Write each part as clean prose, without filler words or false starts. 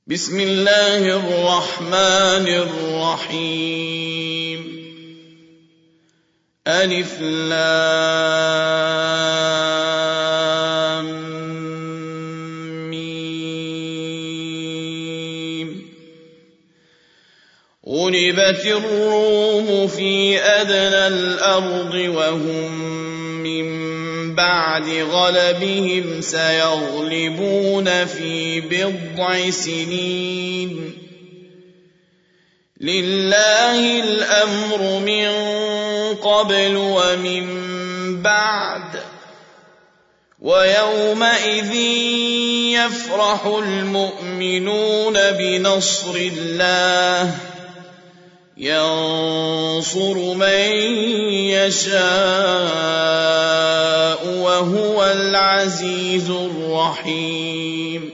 بسم الله الرحمن الرحيم ألف لام ميم غلبت الروم في أدنى الأرض وهم من بعد غلبهم سيغلبون في بضع سنين لله الأمر من قبل ومن بعد ويومئذ يفرح المؤمنون بنصر الله ينصر من يشاء وهو العزيز الرحيم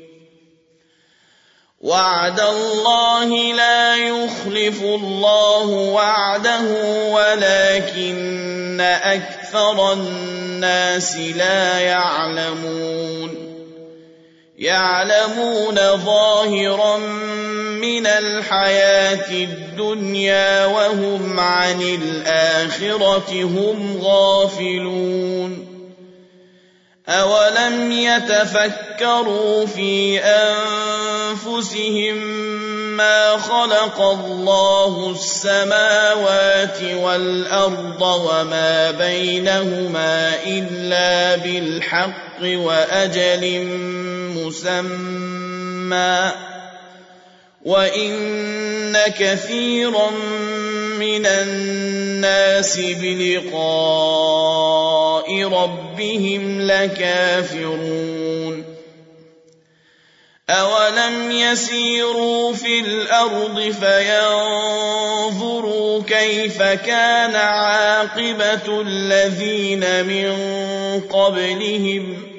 وعد الله لا يخلف الله وعده ولكن أكثر الناس لا يعلمون ظاهرا من الحياة الدنيا وهم عن الآخرة هم غافلون أولم يتفكروا في أنفسهم ما خلق الله السماوات والأرض وما بينهما إلا بالحق وأجل مسمى وإن كثيرا من الناس بلقاء ربهم لكافرون أولم يسيروا في الأرض فينظروا كيف كان عاقبة الذين من قبلهم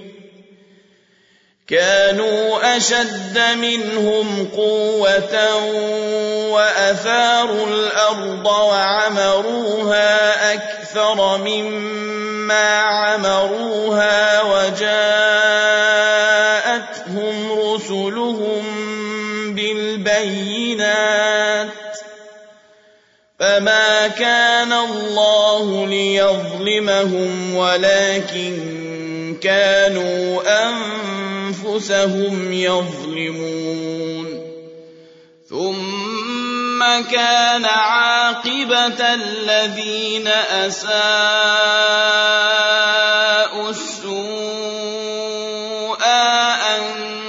كانوا أشد منهم قوة وأثاروا الأرض وعمروها أكثر مما عمروها وجاءتهم رسلهم بالبينات فما كان الله ليظلمهم ولكن كانوا أنفسهم يظلمون ثم كان عاقبة الذين أساءوا السوء أن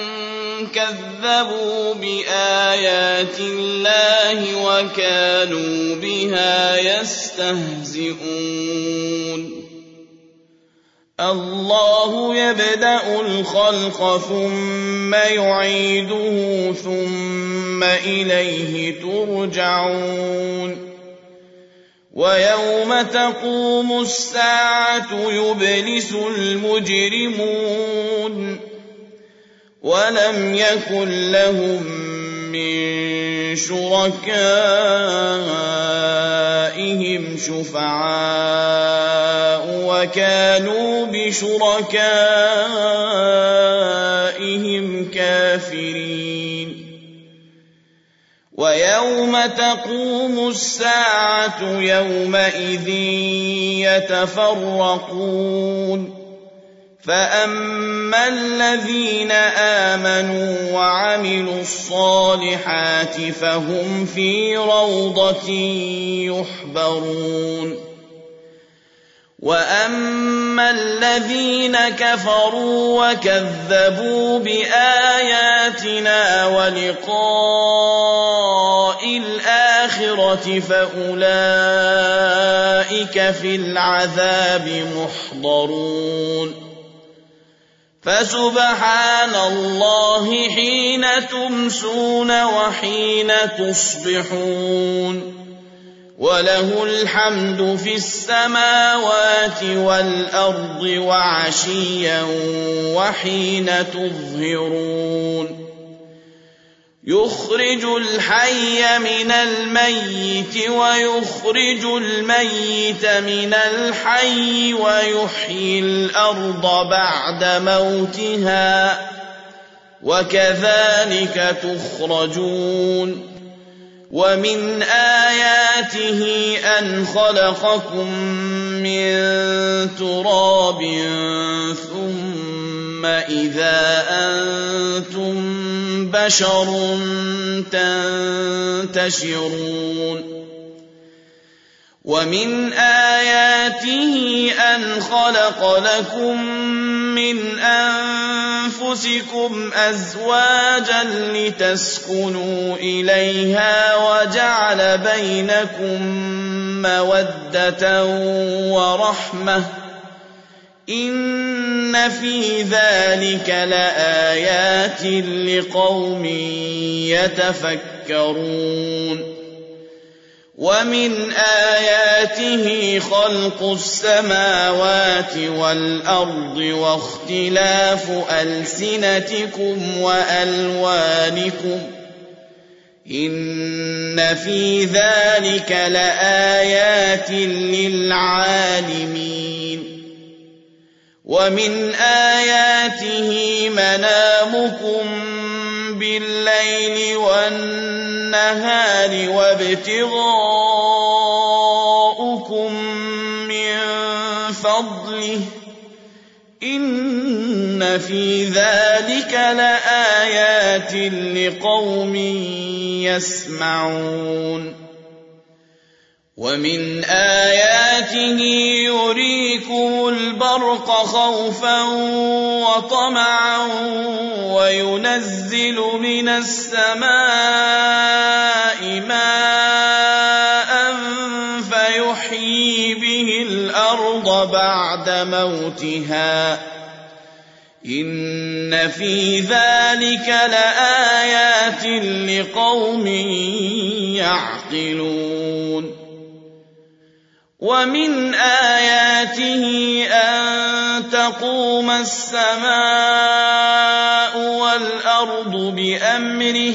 كذبوا بآيات الله وكانوا بها يستهزئون الله يبدأ الخلق ثم يعيده ثم إليه ترجعون ويوم تقوم الساعة يبلس المجرمون ولم يكن لهم من شركائهم شفعاء وكانوا بشركائهم كافرين ويوم تقوم الساعة يومئذ يتفرقون فأما الذين آمنوا وعملوا الصالحات فهم في روضة يحبرون وأما الذين كفروا وكذبوا بآياتنا ولقاء الآخرة فأولئك في العذاب محضرون فسبحان الله حين تمسون وحين تصبحون وله الحمد في السماوات والأرض وعشيا وحين تظهرون يخرج الحي من الميت ويخرج الميت من الحي ويحيي الأرض بعد موتها وكذلك تخرجون ومن آياته أن خلقكم من تراب ثم إذا أنتم بشر تنتشرون ومن آياته أن خلق لكم من أنفسكم أزواجا لتسكنوا إليها وجعل بينكم مودة ورحمة إن في ذلك لآيات لقوم يتفكرون ومن آياته خلق السماوات والأرض واختلاف ألسنتكم وألوانكم إن في ذلك لآيات للعالمين ومن آياته منامكم بالليل والنهار وابتغاؤكم من فضله إن في ذلك لآيات لقوم يسمعون ومن آياته يريكم البرق خوفا وطمعا وينزل من السماء ماء فيحيي به الأرض بعد موتها إن في ذلك لآيات لقوم يعقلون ومن آياته أن تقوم السماء والأرض بأمره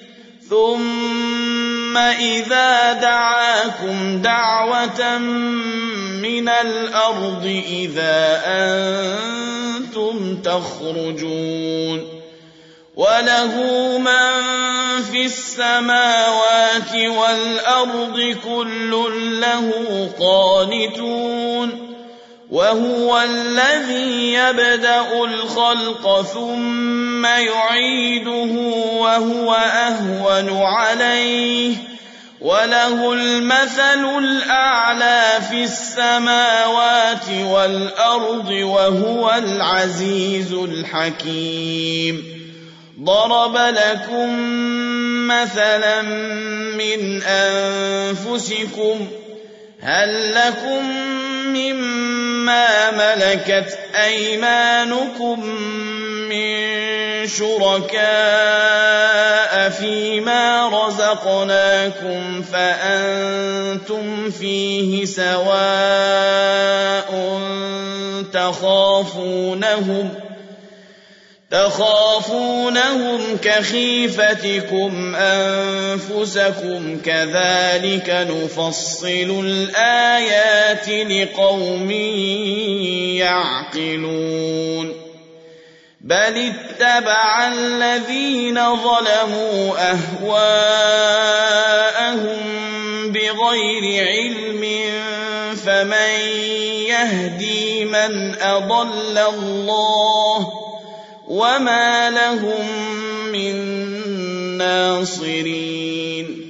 ثم إذا دعاكم دعوة من الأرض إذا أنتم تخرجون وله من في السماوات والأرض كل له قانتون وهو الذي يبدأ الخلق ثم يعيده وهو أهون عليه وله المثل الأعلى في السماوات والأرض وهو العزيز الحكيم ضرب لكم مثلا من أنفسكم هل لكم مما ملكت أيمانكم من شركاء فيما رزقناكم فأنتم فيه سواء تخافونهم كخيفتكم أنفسكم كذلك نفصل الآيات لقوم يعقلون بل اتبع الذين ظلموا أهواءهم بغير علم فمن يهدي من أضل الله وما لهم من ناصرين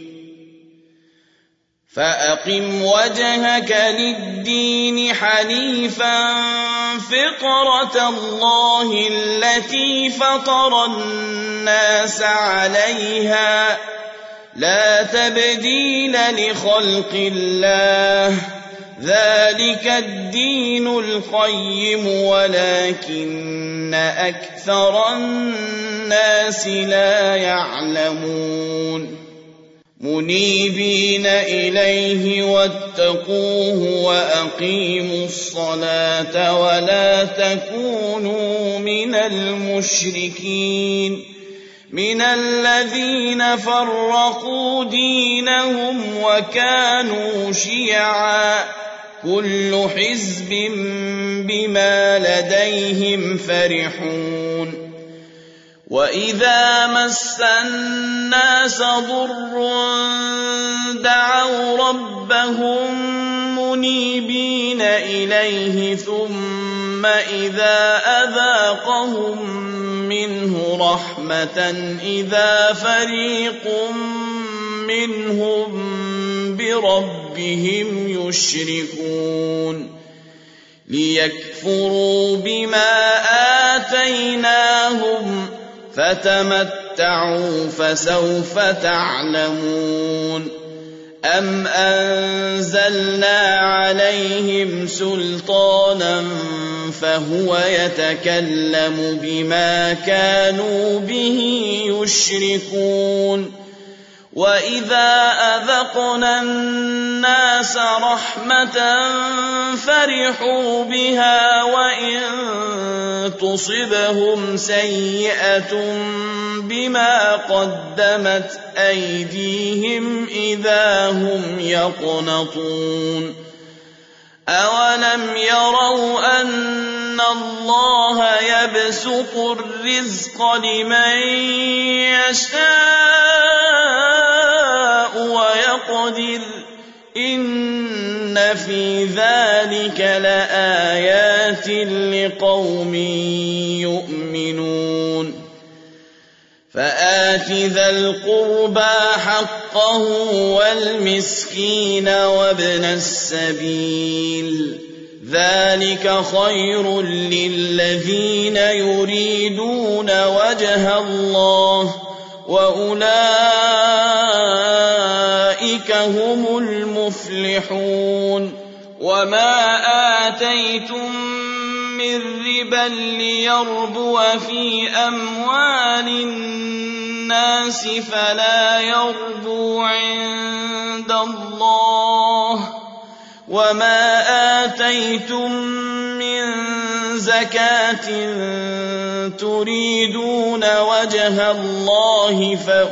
فأقم وجهك للدين حنيفا فطرة الله التي فطر الناس عليها لا تبديل لخلق الله ذلك الدين القيم ولكن أكثر الناس لا يعلمون منيبين إليه واتقوه وأقيموا الصلاة ولا تكونوا من المشركين من الذين فرقوا دينهم وكانوا شيعا كل حزب بما لديهم فرحون وَإِذَا مَسَّ النَّاسَ ضُرٌّ دَعَوْا رَبَّهُم مُّنِيبِينَ إِلَيْهِ ثُمَّ إِذَا أَذَاقَهُم مِّنْهُ رَحْمَةً إِذَا فَرِيقٌ مِّنْهُم بِرَبِّهِمْ يُشْرِكُونَ لِيَكْفُرُوا بِمَا آتَيْنَاهُمْ فتمتعوا فسوف تعلمون أم أنزلنا عليهم سلطانا فهو يتكلم بما كانوا به يشركون وإذا أذقنا الناس رحمة فرحوا بها وإن تصبهم سيئة بما قدمت أيديهم إذا هم يقنطون أولم يروا أن الله يبسط الرزق لمن يشاء ويقدر إن في ذلك لآيات لقوم يؤمنون فآت ذا القربى حقه والمسكين وابن السبيل ذلك خير للذين يريدون وجه الله وأولئك هم المفلحون وما آتيتم من ربا ليربو في أموال الناس فلا يربو عند الله وما آتيتم من زكاة تريدون وجه الله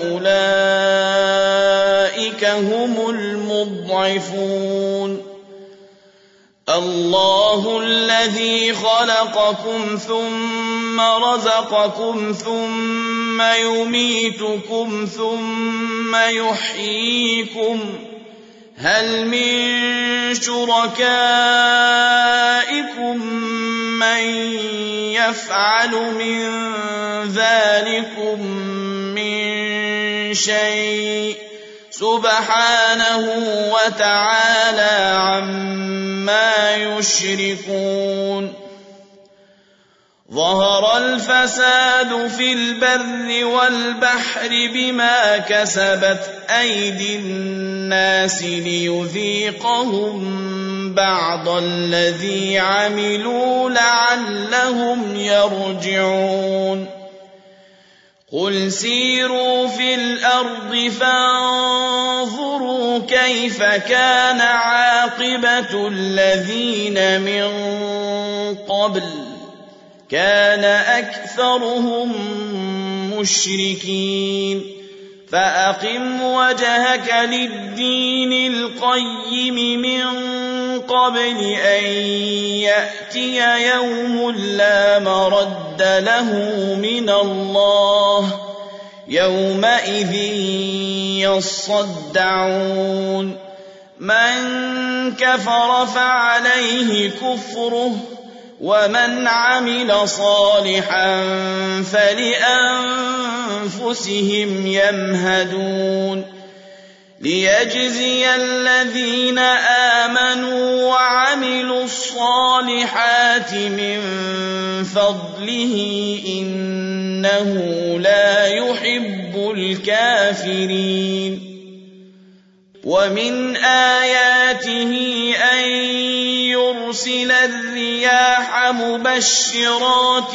فأولئك هم المضعفون الله الذي خلقكم ثم رزقكم ثم يميتكم ثم يحييكم هل من شركائكم من يفعل من ذلكم من شيء سبحانه وتعالى عما يشركون ظهر الفساد في البر والبحر بما كسبت أيدي الناس ليذيقهم بعض الذي عملوا لعلهم يرجعون قل سيروا في الأرض فانظروا كيف كان عاقبة الذين من قبل كان أكثرهم مشركين فأقم وجهك للدين القيم من قبل أن يأتي يوم لا مرد له من الله يومئذ يصدعون من كفر فعليه كفره ومن عمل صالحا فلأنفسهم يمهدون ليجزي الذين آمنوا وعملوا الصالحات من فضله إنه لا يحب الكافرين ومن آياته أن يرسل الرياح مبشرات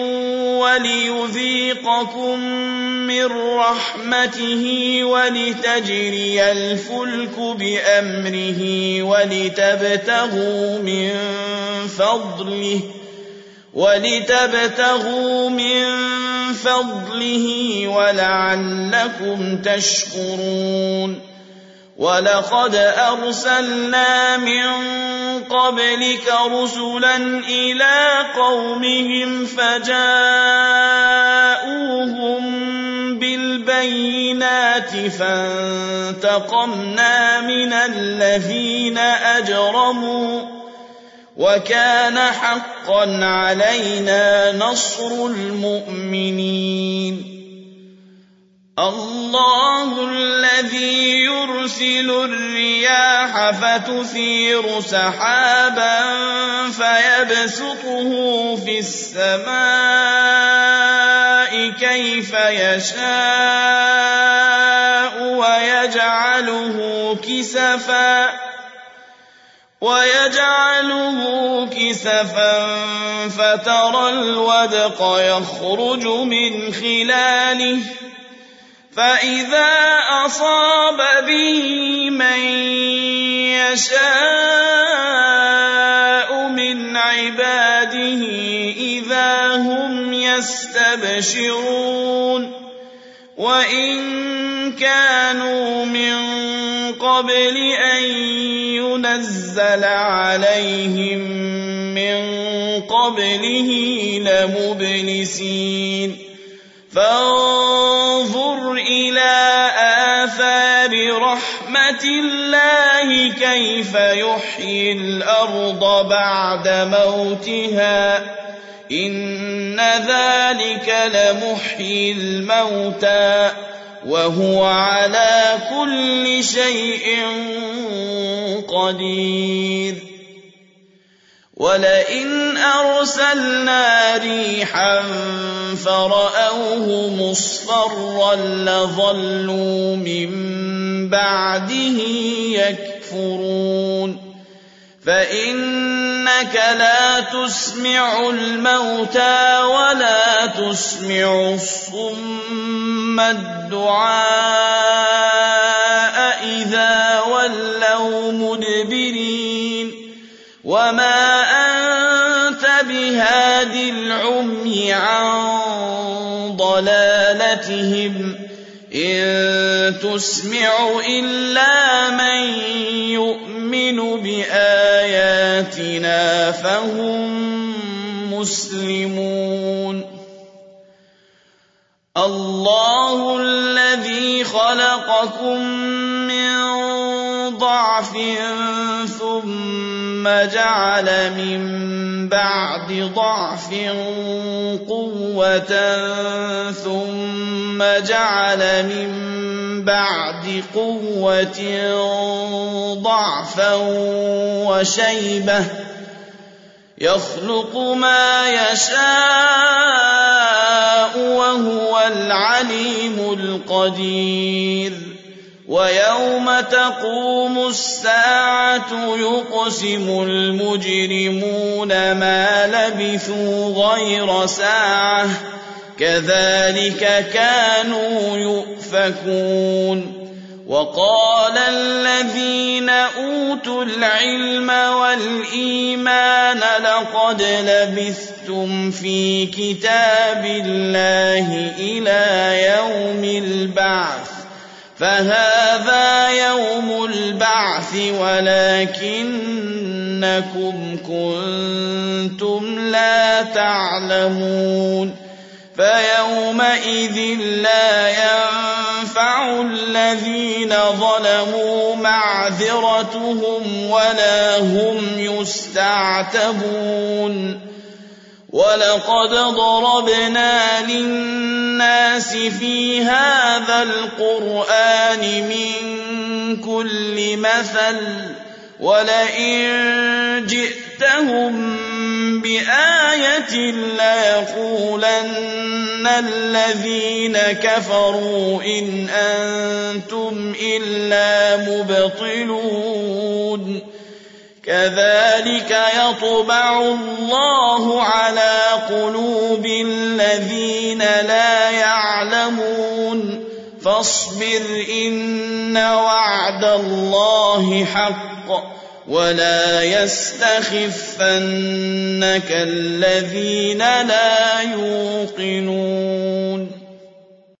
وليذيقكم من رحمته ولتجري الفلك بأمره ولتبتغوا من فضله ولعلكم تشكرون ولقد أرسلنا من قبلك رسلا إلى قومهم فجاءوهم بالبينات فانتقمنا من الذين أجرموا وكان حقا علينا نصر المؤمنين الله الذي يرسل الرياح فتثير سحابا فيبسطه في السماء كيف يشاء ويجعله كسفا فترى الودق يخرج من خلاله فإذا أصاب به من يشاء من عباده إذا هم يستبشرون وإن كانوا من قبل أن ينزل عليهم من قبله لمبلسين فانظر إلى آثار رحمة الله كيف يحيي الأرض بعد موتها إن ذلك لمحيي الموتى وهو على كل شيء قدير ولئن أرسلنا ريحا فرأوه مصفرا لظلوا من بعده يكفرون فإنك لا تسمع الموتى ولا تسمع الصم الدعاء إذا ولوا مدبرين وما أنت بهاد العمي عن ضلالتهم إن تسمع إلا من يؤمن بآياتنا فهم مسلمون الله الذي خلقكم من ضعف ثم جعل من بعد ضعف قوة ثم جعل من بعد قوة ضعفا وشيبة يخلق ما يشاء وهو العليم القدير ويوم تقوم الساعة يقسم المجرمون ما لبثوا غير ساعة كذلك كانوا يؤفكون وقال الذين أوتوا العلم والإيمان لقد لبثتم في كتاب الله إلى يوم البعث فهذا يوم البعث ولكنكم كنتم لا تعلمون فيومئذ لا ينفع الذين ظلموا معذرتهم ولا هم يستعتبون ولقد ضربنا للناس في هذا القرآن من كل مثل ولئن جئتهم بآية ليقولن الذين كفروا إن أنتم إلا مبطلون كذلك يطبع الله على قلوب الذين لا يعلمون فاصبر إن وعد الله حق ولا يستخفنك الذين لا يوقنون